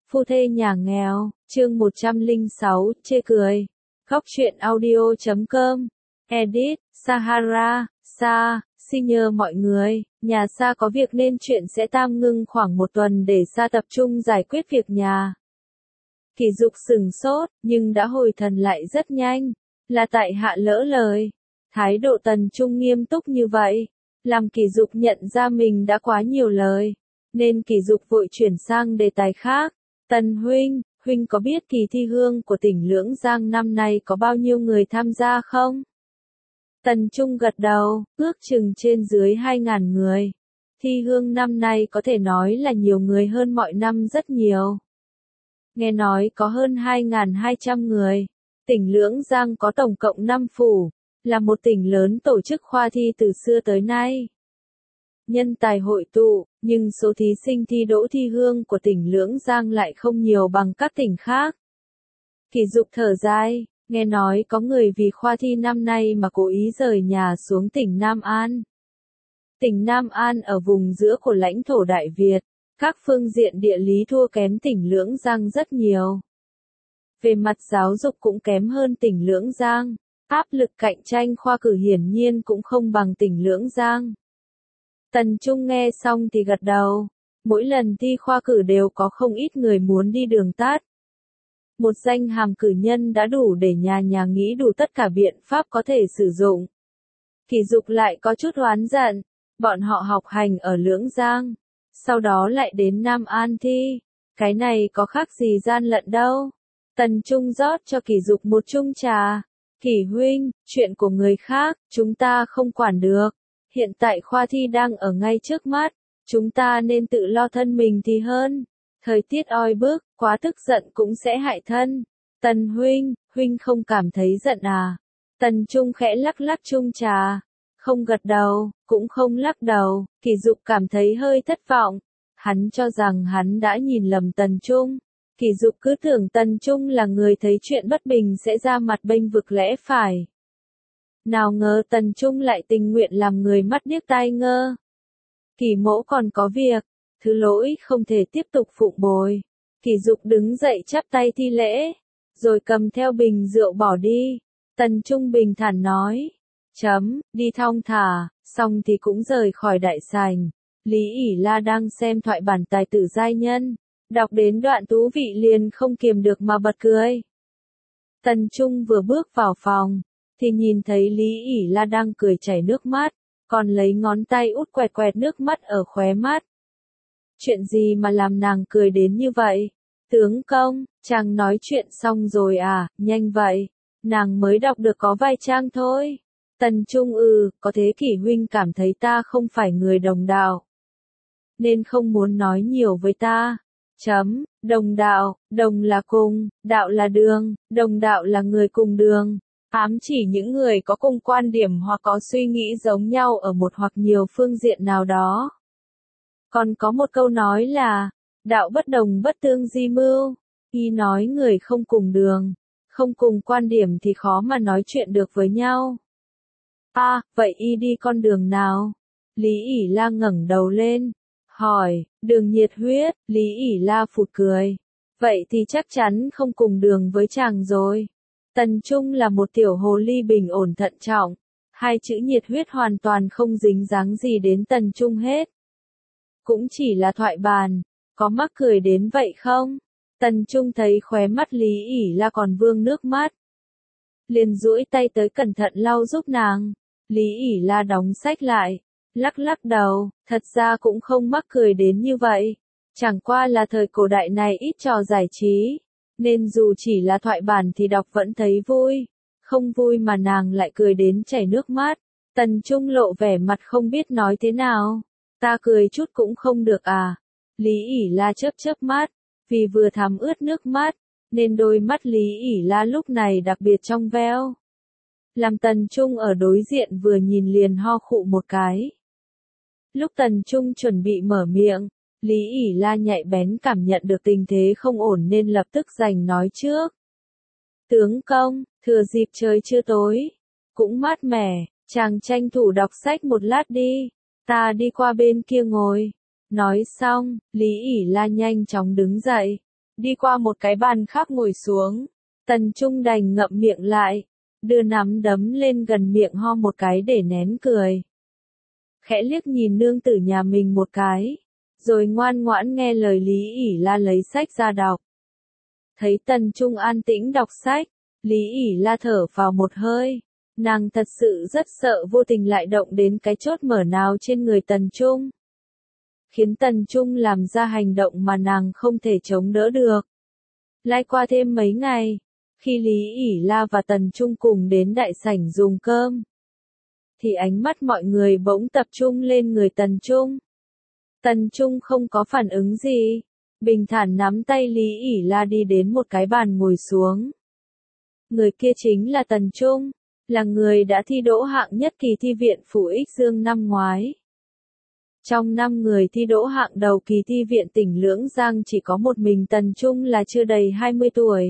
Phu thê nhà nghèo, chương 106, chê cười. Góc truyện audio.com. Edit, Sahara, Sa, xin nhờ mọi người, nhà Sa có việc nên chuyện sẽ tạm ngưng khoảng 1 tuần để Sa tập trung giải quyết việc nhà. Kỳ Dục sửng sốt, nhưng đã hồi thần lại rất nhanh. Là tại hạ lỡ lời. Thái độ Tần Trung nghiêm túc như vậy, làm Kỳ Dục nhận ra mình đã quá nhiều lời, nên Kỳ Dục vội chuyển sang đề tài khác. Tần huynh, huynh có biết kỳ thi hương của tỉnh Lưỡng Giang năm nay có bao nhiêu người tham gia không? Tần Trung gật đầu, ước chừng trên dưới 2.000 người. Thi hương năm nay có thể nói là nhiều người hơn mọi năm rất nhiều. Nghe nói có hơn 2.200 người. Tỉnh Lưỡng Giang có tổng cộng 5 phủ, là một tỉnh lớn tổ chức khoa thi từ xưa tới nay. Nhân tài hội tụ, nhưng số thí sinh thi đỗ thi hương của tỉnh Lưỡng Giang lại không nhiều bằng các tỉnh khác. Kỳ Dục thở dài, nghe nói có người vì khoa thi năm nay mà cố ý rời nhà xuống tỉnh Nam An. Tỉnh Nam An ở vùng giữa của lãnh thổ Đại Việt, các phương diện địa lý thua kém tỉnh Lưỡng Giang rất nhiều. Về mặt giáo dục cũng kém hơn tỉnh Lưỡng Giang, áp lực cạnh tranh khoa cử hiển nhiên cũng không bằng tỉnh Lưỡng Giang. Tần Trung nghe xong thì gật đầu, mỗi lần thi khoa cử đều có không ít người muốn đi đường tắt. Một danh hàm cử nhân đã đủ để nhà nghĩ đủ tất cả biện pháp có thể sử dụng. Kỳ Dục lại có chút oán giận, bọn họ học hành ở Lưỡng Giang, sau đó lại đến Nam An thi, cái này có khác gì gian lận đâu. Tần Trung rót cho Kỳ Dục một chung trà. Kỳ huynh, chuyện của người khác, chúng ta không quản được. Hiện tại khoa thi đang ở ngay trước mắt, chúng ta nên tự lo thân mình thì hơn. Thời tiết oi bức, quá tức giận cũng sẽ hại thân. Tần huynh, huynh không cảm thấy giận à? Tần Trung khẽ lắc lắc chung trà, không gật đầu, cũng không lắc đầu. Kỳ Dục cảm thấy hơi thất vọng. Hắn cho rằng hắn đã nhìn lầm Tần Trung. Kỳ Dục cứ tưởng Tần Trung là người thấy chuyện bất bình sẽ ra mặt bênh vực lẽ phải. Nào ngờ Tần Trung lại tình nguyện làm người mắt điếc tai ngơ. Kỳ mỗ còn có việc, thứ lỗi không thể tiếp tục phụng bồi. Kỳ Dục đứng dậy chắp tay thi lễ, rồi cầm theo bình rượu bỏ đi. Tần Trung bình thản nói, đi thong thả, xong thì cũng rời khỏi đại sảnh. Lý ỷ La đang xem thoại bản tài tử giai nhân, đọc đến đoạn thú vị liền không kiềm được mà bật cười. Tần Trung vừa bước vào phòng, thì nhìn thấy Lý ỷ La đang cười chảy nước mắt, còn lấy ngón tay út quẹt quẹt nước mắt ở khóe mắt. Chuyện gì mà làm nàng cười đến như vậy? Tướng công, chàng nói chuyện xong rồi à, nhanh vậy, nàng mới đọc được có vài trang thôi. Tần Trung có thế Kỷ huynh cảm thấy ta không phải người đồng đạo, nên không muốn nói nhiều với ta. Đồng đạo, đồng là cùng, đạo là đường, đồng đạo là người cùng đường. Ám chỉ những người có cùng quan điểm hoặc có suy nghĩ giống nhau ở một hoặc nhiều phương diện nào đó. Còn có một câu nói là, đạo bất đồng bất tương di mưu. Y nói người không cùng đường, không cùng quan điểm thì khó mà nói chuyện được với nhau. Vậy y đi con đường nào? Lý ỷ La ngẩng đầu lên, hỏi. Đường nhiệt huyết. Lý ỷ La phụt cười. Vậy thì chắc chắn không cùng đường với chàng rồi. Tần Trung là một tiểu hồ ly bình ổn thận trọng. Hai chữ nhiệt huyết hoàn toàn không dính dáng gì đến Tần Trung hết. Cũng chỉ là thoại bàn, có mắc cười đến vậy không? Tần Trung thấy khóe mắt Lý ỷ La còn vương nước mắt, liền duỗi tay tới cẩn thận lau giúp nàng. Lý ỷ La đóng sách lại, lắc lắc đầu, thật ra cũng không mắc cười đến như vậy. Chẳng qua là thời cổ đại này ít trò giải trí, nên dù chỉ là thoại bản thì đọc vẫn thấy vui. Không vui mà nàng lại cười đến chảy nước mắt. Tần Trung lộ vẻ mặt không biết nói thế nào. Ta cười chút cũng không được à? Lý ỷ La chớp chớp mắt, vì vừa thấm ướt nước mắt, nên đôi mắt Lý ỷ La lúc này đặc biệt trong veo. Làm Tần Trung ở đối diện vừa nhìn liền ho khụ một cái. Lúc Tần Trung chuẩn bị mở miệng, Lý ỷ La nhạy bén cảm nhận được tình thế không ổn nên lập tức giành nói trước. Tướng công, thừa dịp trời chưa tối, cũng mát mẻ, chàng tranh thủ đọc sách một lát đi, ta đi qua bên kia ngồi. Nói xong, Lý ỷ La nhanh chóng đứng dậy, đi qua một cái bàn khác ngồi xuống. Tần Trung đành ngậm miệng lại, đưa nắm đấm lên gần miệng ho một cái để nén cười. Khẽ liếc nhìn nương tử nhà mình một cái, rồi ngoan ngoãn nghe lời Lý ỉ La lấy sách ra đọc. Thấy Tần Trung an tĩnh đọc sách, Lý ỉ La thở vào một hơi. Nàng thật sự rất sợ vô tình lại động đến cái chốt mở nào trên người Tần Trung, khiến Tần Trung làm ra hành động mà nàng không thể chống đỡ được. Lại qua thêm mấy ngày, khi Lý ỉ La và Tần Trung cùng đến đại sảnh dùng cơm, thì ánh mắt mọi người bỗng tập trung lên người Tần Trung. Tần Trung không có phản ứng gì, bình thản nắm tay Lý ỉ La đi đến một cái bàn ngồi xuống. Người kia chính là Tần Trung, là người đã thi đỗ hạng nhất kỳ thi viện Phủ Ích Dương năm ngoái. Trong 5 người thi đỗ hạng đầu kỳ thi viện tỉnh Lưỡng Giang chỉ có một mình Tần Trung là chưa đầy 20 tuổi.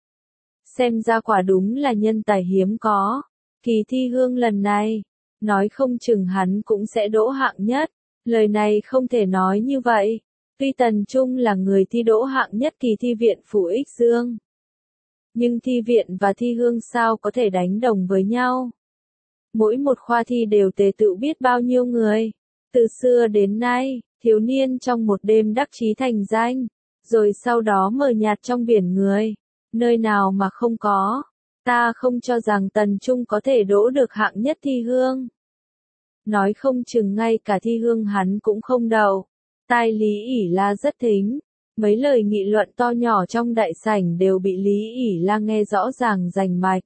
Xem ra quả đúng là nhân tài hiếm có. Kỳ thi hương lần này, nói không chừng hắn cũng sẽ đỗ hạng nhất. Lời này không thể nói như vậy. Tuy Tần Trung là người thi đỗ hạng nhất kỳ thi viện Phủ Ích Dương, nhưng thi viện và thi hương sao có thể đánh đồng với nhau. Mỗi một khoa thi đều tề tựu biết bao nhiêu người. Từ xưa đến nay, thiếu niên trong một đêm đắc chí thành danh, rồi sau đó mờ nhạt trong biển người. Nơi nào mà không có. Ta không cho rằng Tần Trung có thể đỗ được hạng nhất thi hương. Nói không chừng ngay cả thi hương hắn cũng không đậu. Tai Lý ỉ La rất thính. Mấy lời nghị luận to nhỏ trong đại sảnh đều bị Lý ỉ La nghe rõ ràng rành mạch.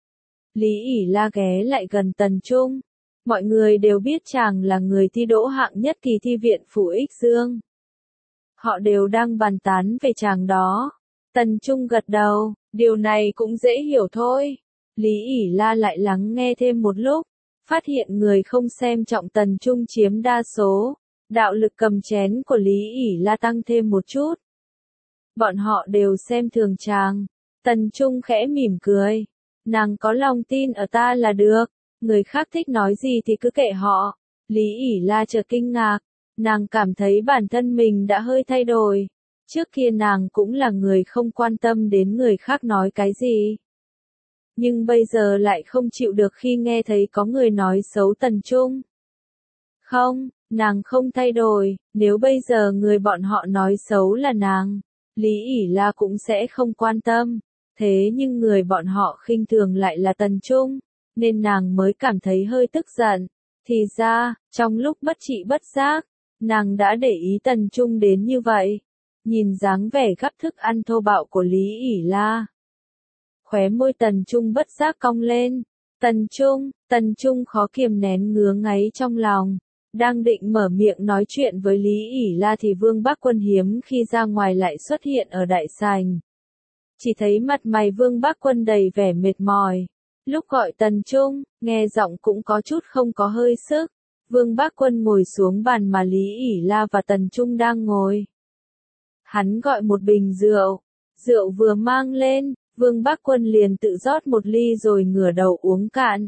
Lý ỉ La ghé lại gần Tần Trung. Mọi người đều biết chàng là người thi đỗ hạng nhất kỳ thi viện Phủ Ích Dương. Họ đều đang bàn tán về chàng đó. Tần Trung gật đầu, điều này cũng dễ hiểu thôi. Lý ỉ La lại lắng nghe thêm một lúc, phát hiện người không xem trọng Tần Trung chiếm đa số. Đạo lực cầm chén của Lý ỉ La tăng thêm một chút. Bọn họ đều xem thường chàng. Tần Trung khẽ mỉm cười. Nàng có lòng tin ở ta là được. Người khác thích nói gì thì cứ kệ họ. Lý ỉ La chợt kinh ngạc. Nàng cảm thấy bản thân mình đã hơi thay đổi. Trước kia nàng cũng là người không quan tâm đến người khác nói cái gì. Nhưng bây giờ lại không chịu được khi nghe thấy có người nói xấu Tần Trung. Không, nàng không thay đổi. Nếu bây giờ người bọn họ nói xấu là nàng, Lý ỉ La cũng sẽ không quan tâm. Thế nhưng người bọn họ khinh thường lại là Tần Trung, nên nàng mới cảm thấy hơi tức giận. Thì ra, trong lúc bất trị bất giác, nàng đã để ý Tần Trung đến như vậy. Nhìn dáng vẻ gắp thức ăn thô bạo của Lý ỉ La, khóe môi Tần Trung bất giác cong lên. Tần Trung khó kiềm nén ngứa ngáy trong lòng. Đang định mở miệng nói chuyện với Lý ỉ La thì Vương Bác Quân hiếm khi ra ngoài lại xuất hiện ở đại sảnh. Chỉ thấy mặt mày Vương Bác Quân đầy vẻ mệt mỏi. Lúc gọi Tần Trung, nghe giọng cũng có chút không có hơi sức. Vương Bác Quân ngồi xuống bàn mà Lý ỉ La và Tần Trung đang ngồi. Hắn gọi một bình rượu. Rượu vừa mang lên, Vương Bác Quân liền tự rót một ly rồi ngửa đầu uống cạn.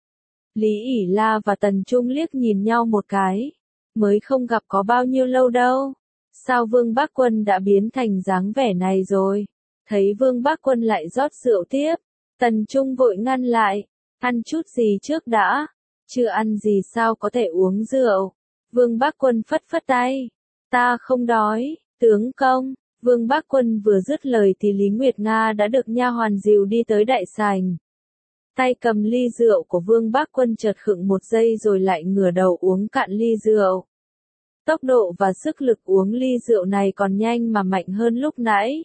Lý ỉ La và Tần Trung liếc nhìn nhau một cái. Mới không gặp có bao nhiêu lâu đâu. Sao Vương Bác Quân đã biến thành dáng vẻ này rồi? Thấy Vương Bác Quân lại rót rượu tiếp. Tần Trung vội ngăn lại. Ăn chút gì trước đã? Chưa ăn gì sao có thể uống rượu? Vương Bác Quân phất phất tay. Ta không đói, tướng công. Vương Bác Quân vừa dứt lời thì Lý Nguyệt Nga đã được nha hoàn dìu đi tới đại sảnh. Tay cầm ly rượu của Vương Bác Quân chợt khựng một giây rồi lại ngửa đầu uống cạn ly rượu. Tốc độ và sức lực uống ly rượu này còn nhanh mà mạnh hơn lúc nãy.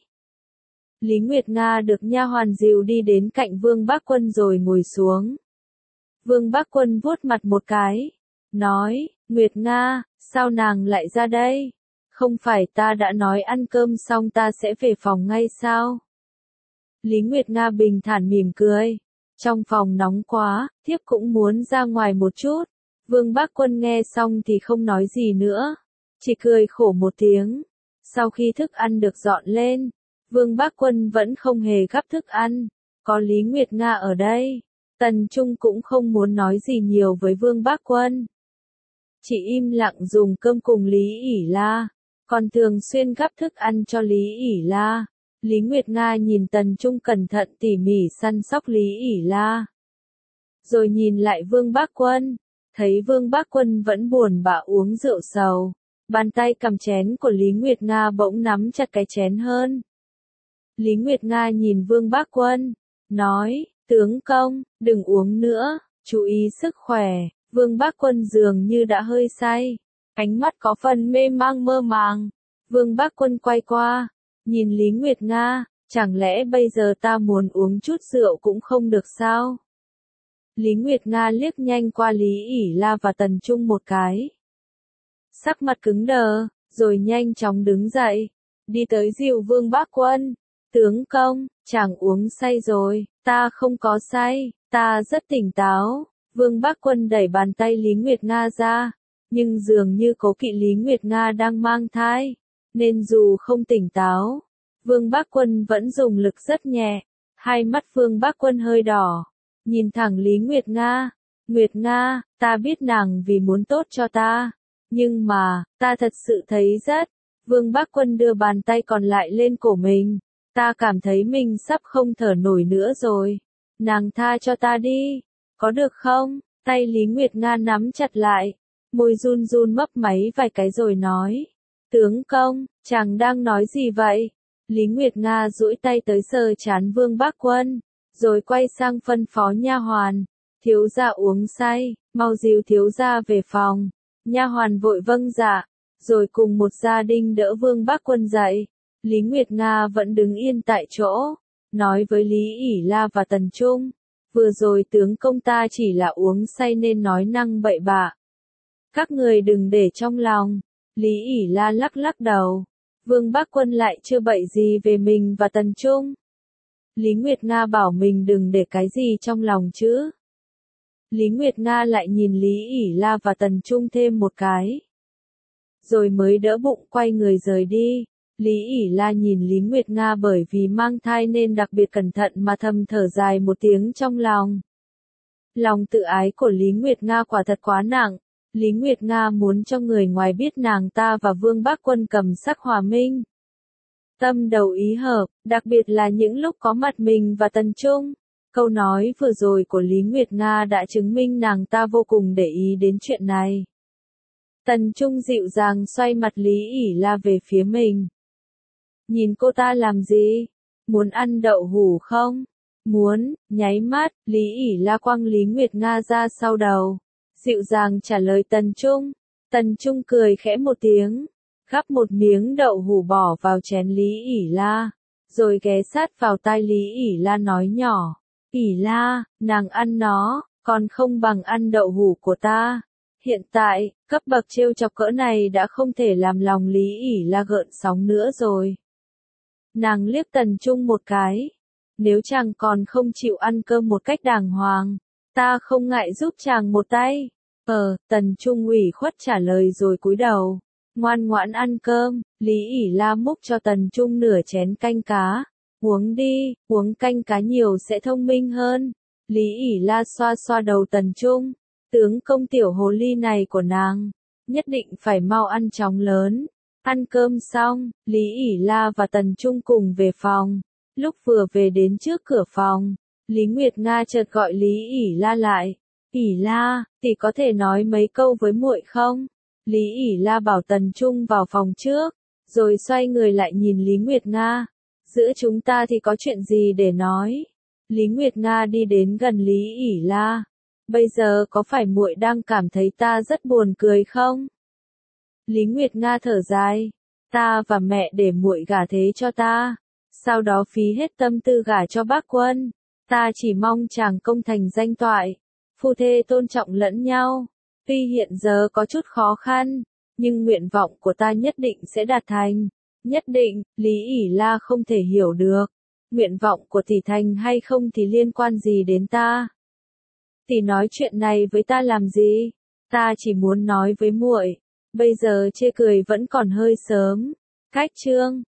Lý Nguyệt Nga được nha hoàn dìu đi đến cạnh Vương Bác Quân rồi ngồi xuống. Vương Bác Quân vuốt mặt một cái, nói, Nguyệt Nga, sao nàng lại ra đây? Không phải ta đã nói ăn cơm xong ta sẽ về phòng ngay sao? Lý Nguyệt Nga bình thản mỉm cười. Trong phòng nóng quá, thiếp cũng muốn ra ngoài một chút. Vương Bác Quân nghe xong thì không nói gì nữa. Chỉ cười khổ một tiếng. Sau khi thức ăn được dọn lên, Vương Bác Quân vẫn không hề gắp thức ăn. Có Lý Nguyệt Nga ở đây, Tần Trung cũng không muốn nói gì nhiều với Vương Bác Quân. Chỉ im lặng dùng cơm cùng Lý ỉ La, còn thường xuyên gắp thức ăn cho Lý ỉ La. Lý Nguyệt Nga nhìn Tần Trung cẩn thận tỉ mỉ săn sóc Lý ỉ la. Rồi nhìn lại Vương Bác Quân, thấy Vương Bác Quân vẫn buồn bã uống rượu sầu. Bàn tay cầm chén của Lý Nguyệt Nga bỗng nắm chặt cái chén hơn. Lý Nguyệt Nga nhìn Vương Bác Quân, nói, tướng công, đừng uống nữa, chú ý sức khỏe. Vương Bác Quân dường như đã hơi say, ánh mắt có phần mê mang mơ màng. Vương Bác Quân quay qua, nhìn Lý Nguyệt Nga, chẳng lẽ bây giờ ta muốn uống chút rượu cũng không được sao? Lý Nguyệt Nga liếc nhanh qua Lý ỉ la và Tần Trung một cái. Sắc mặt cứng đờ, rồi nhanh chóng đứng dậy, đi tới dìu Vương Bác Quân. Tướng công, chàng uống say rồi, ta không có say, ta rất tỉnh táo. Vương Bác Quân đẩy bàn tay Lý Nguyệt Nga ra, nhưng dường như cố kỵ Lý Nguyệt Nga đang mang thai, nên dù không tỉnh táo, Vương Bác Quân vẫn dùng lực rất nhẹ. Hai mắt Vương Bác Quân hơi đỏ, nhìn thẳng Lý Nguyệt Nga. Nguyệt Nga, ta biết nàng vì muốn tốt cho ta, nhưng mà, ta thật sự thấy rất. Vương Bác Quân đưa bàn tay còn lại lên cổ mình. Ta cảm thấy mình sắp không thở nổi nữa rồi. Nàng tha cho ta đi, có được không? Tay Lý Nguyệt Nga nắm chặt lại, môi run run mấp máy vài cái rồi nói. Tướng công, chàng đang nói gì vậy? Lý Nguyệt Nga duỗi tay tới sờ trán Vương Bác Quân, rồi quay sang phân phó nha hoàn. Thiếu gia uống say, mau dìu thiếu gia về phòng. Nha hoàn vội vâng dạ, rồi cùng một gia đình đỡ Vương Bác Quân dậy. Lý Nguyệt Nga vẫn đứng yên tại chỗ, nói với Lý ỉ la và Tần Trung. Vừa rồi tướng công ta chỉ là uống say nên nói năng bậy bạ. Các người đừng để trong lòng. Lý ỉ la lắc lắc đầu. Vương Bác Quân lại chưa bậy gì về mình và Tần Trung. Lý Nguyệt Nga bảo mình đừng để cái gì trong lòng chứ. Lý Nguyệt Nga lại nhìn Lý ỉ la và Tần Trung thêm một cái, rồi mới đỡ bụng quay người rời đi. Lý ỉ la nhìn Lý Nguyệt Nga bởi vì mang thai nên đặc biệt cẩn thận mà thầm thở dài một tiếng trong lòng. Lòng tự ái của Lý Nguyệt Nga quả thật quá nặng. Lý Nguyệt Nga muốn cho người ngoài biết nàng ta và Vương Bác Quân cầm sắc hòa minh, tâm đầu ý hợp, đặc biệt là những lúc có mặt mình và Tần Trung. Câu nói vừa rồi của Lý Nguyệt Nga đã chứng minh nàng ta vô cùng để ý đến chuyện này. Tần Trung dịu dàng xoay mặt Lý ỉ la về phía mình. Nhìn cô ta làm gì? Muốn ăn đậu hũ không? Muốn. Nháy mắt, Lý ỉ la quăng Lý Nguyệt Nga ra sau đầu, dịu dàng trả lời Tần Trung. Tần Trung cười khẽ một tiếng, gắp một miếng đậu hũ bỏ vào chén Lý ỉ la, rồi ghé sát vào tai Lý ỉ la nói nhỏ. ỉ la, nàng ăn nó, còn không bằng ăn đậu hũ của ta. Hiện tại, cấp bậc trêu chọc cỡ này đã không thể làm lòng Lý ỉ la gợn sóng nữa rồi. Nàng liếc Tần Trung một cái. Nếu chàng còn không chịu ăn cơm một cách đàng hoàng, ta không ngại giúp chàng một tay. Tần Trung ủy khuất trả lời rồi cúi đầu, ngoan ngoãn ăn cơm. Lý ỉ la múc cho Tần Trung nửa chén canh cá. Uống đi, uống canh cá nhiều sẽ thông minh hơn. Lý ỉ la xoa xoa đầu Tần Trung. Tướng công tiểu hồ ly này của nàng, nhất định phải mau ăn chóng lớn. Ăn cơm xong, Lý ỉ la và Tần Trung cùng về phòng. Lúc vừa về đến trước cửa phòng, Lý Nguyệt Nga chợt gọi Lý ỉ la lại. ỉ la, tỷ có thể nói mấy câu với muội không? Lý ỉ la bảo Tần Trung vào phòng trước, rồi xoay người lại nhìn Lý Nguyệt Nga. Giữa chúng ta thì có chuyện gì để nói? Lý Nguyệt Nga đi đến gần Lý ỉ la. Bây giờ có phải muội đang cảm thấy ta rất buồn cười không? Lý Nguyệt Nga thở dài. Ta và mẹ để muội gả thế cho ta, sau đó phí hết tâm tư gả cho Bác Quân. Ta chỉ mong chàng công thành danh toại, phu thê tôn trọng lẫn nhau. Tuy hiện giờ có chút khó khăn, nhưng nguyện vọng của ta nhất định sẽ đạt thành. Nhất định. Lý ỉ la không thể hiểu được. Nguyện vọng của tỷ thành hay không thì liên quan gì đến ta? Tỷ nói chuyện này với ta làm gì? Ta chỉ muốn nói với muội, bây giờ chê cười vẫn còn hơi sớm. Cách chương